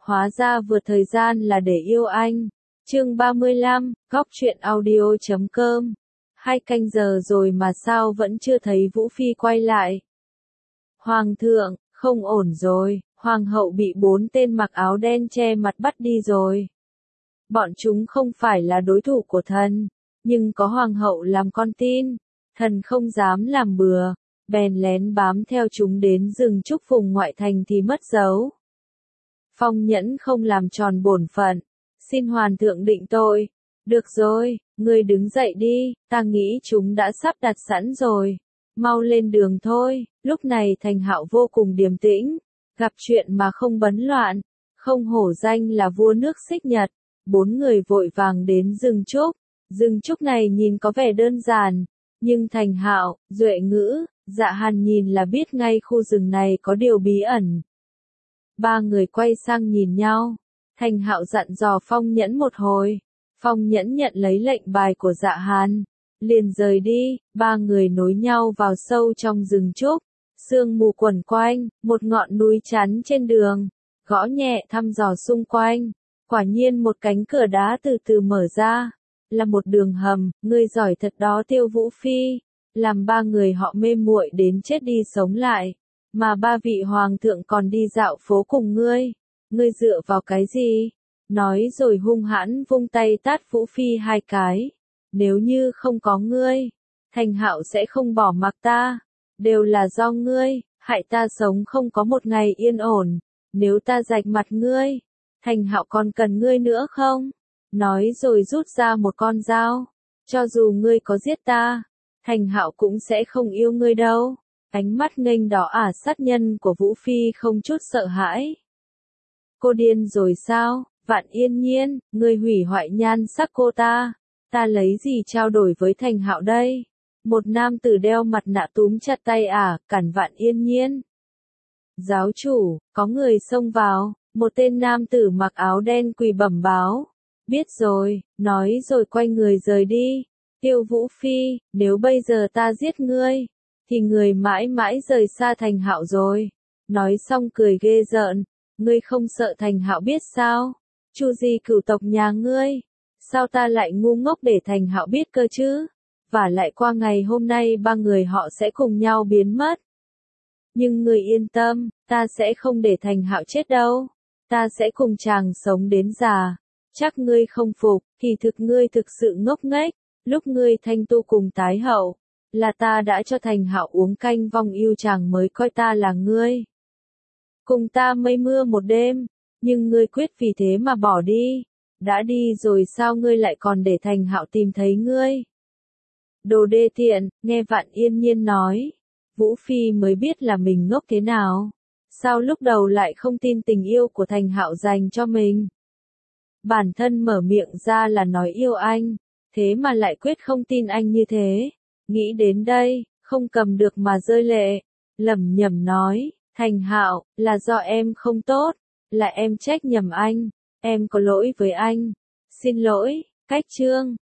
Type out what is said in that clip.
Hóa ra vượt thời gian là để yêu anh. Chương 35, góc truyện audio.com. 2 canh giờ rồi mà sao vẫn chưa thấy Vũ Phi quay lại. Hoàng thượng, không ổn rồi, hoàng hậu bị 4 tên mặc áo đen che mặt bắt đi rồi. Bọn chúng không phải là đối thủ của thần, nhưng có hoàng hậu làm con tin, thần không dám làm bừa, bèn lén bám theo chúng đến rừng trúc vùng ngoại thành thì mất dấu. Phong Nhẫn không làm tròn bổn phận, xin hoàng thượng định tội. Được rồi, ngươi đứng dậy đi, ta nghĩ chúng đã sắp đặt sẵn rồi. Mau lên đường thôi. Lúc này Thành Hạo vô cùng điềm tĩnh, gặp chuyện mà không bấn loạn, không hổ danh là vua nước Xích Nhật. 4 người vội vàng đến rừng trúc. Rừng trúc này nhìn có vẻ đơn giản, nhưng Thành Hạo, Duệ Ngữ, Dạ Hàn nhìn là biết ngay khu rừng này có điều bí ẩn. 3 người quay sang nhìn nhau. Thành Hạo dặn dò Phong Nhẫn một hồi. Phong Nhẫn nhận lấy lệnh bài của Dạ Hàn, liền rời đi. 3 người nối nhau vào sâu trong rừng trúc. Sương mù quẩn quanh, một ngọn núi chắn trên đường. Gõ nhẹ thăm dò xung quanh. Quả nhiên một cánh cửa đá từ từ mở ra. Là một đường hầm. Ngươi giỏi thật đó Tiêu Vũ Phi. Làm 3 người họ mê muội đến chết đi sống lại. Mà 3 vị hoàng thượng còn đi dạo phố cùng ngươi. Ngươi dựa vào cái gì? Nói rồi hung hãn vung tay tát Vũ Phi 2 cái. Nếu như không có ngươi, Thành Hạo sẽ không bỏ mặc ta. Đều là do ngươi, hại ta sống không có một ngày yên ổn. Nếu ta rạch mặt ngươi, Thành Hạo còn cần ngươi nữa không? Nói rồi rút ra một con dao. Cho dù ngươi có giết ta, Thành Hạo cũng sẽ không yêu ngươi đâu. Ánh mắt nghênh đỏ sát nhân của Vũ Phi không chút sợ hãi. Cô điên rồi sao? Vạn Yên Nhiên, ngươi hủy hoại nhan sắc cô ta. Ta lấy gì trao đổi với Thành Hạo đây? Một nam tử đeo mặt nạ túm chặt tay cản Vạn Yên Nhiên. Giáo chủ, có người xông vào. Một tên nam tử mặc áo đen quỳ bẩm báo. Biết rồi, nói rồi quay người rời đi. Tiêu Vũ Phi, nếu bây giờ ta giết ngươi, thì người mãi mãi rời xa Thành Hạo rồi. Nói xong cười ghê rợn. Ngươi không sợ Thành Hạo biết sao? Chu di cửu tộc nhà ngươi. Sao ta lại ngu ngốc để Thành Hạo biết cơ chứ? Và lại qua ngày hôm nay 3 người họ sẽ cùng nhau biến mất. Nhưng ngươi yên tâm, ta sẽ không để Thành Hạo chết đâu. Ta sẽ cùng chàng sống đến già. Chắc ngươi không phục, kỳ thực ngươi thực sự ngốc nghếch. Lúc ngươi thanh tu cùng tái hậu, là ta đã cho Thành Hạo uống canh vong yêu chàng mới coi ta là ngươi. Cùng ta mây mưa một đêm, nhưng ngươi quyết vì thế mà bỏ đi. Đã đi rồi sao ngươi lại còn để Thành Hạo tìm thấy ngươi? Đồ đê tiện, nghe Vạn Yên Nhiên nói. Vũ Phi mới biết là mình ngốc thế nào. Sao lúc đầu lại không tin tình yêu của Thành Hạo dành cho mình? Bản thân mở miệng ra là nói yêu anh, thế mà lại quyết không tin anh như thế. Nghĩ đến đây, không cầm được mà rơi lệ. Lẩm nhẩm nói, Thành Hạo, là do em không tốt, là em trách nhầm anh, em có lỗi với anh. Xin lỗi. Cách chương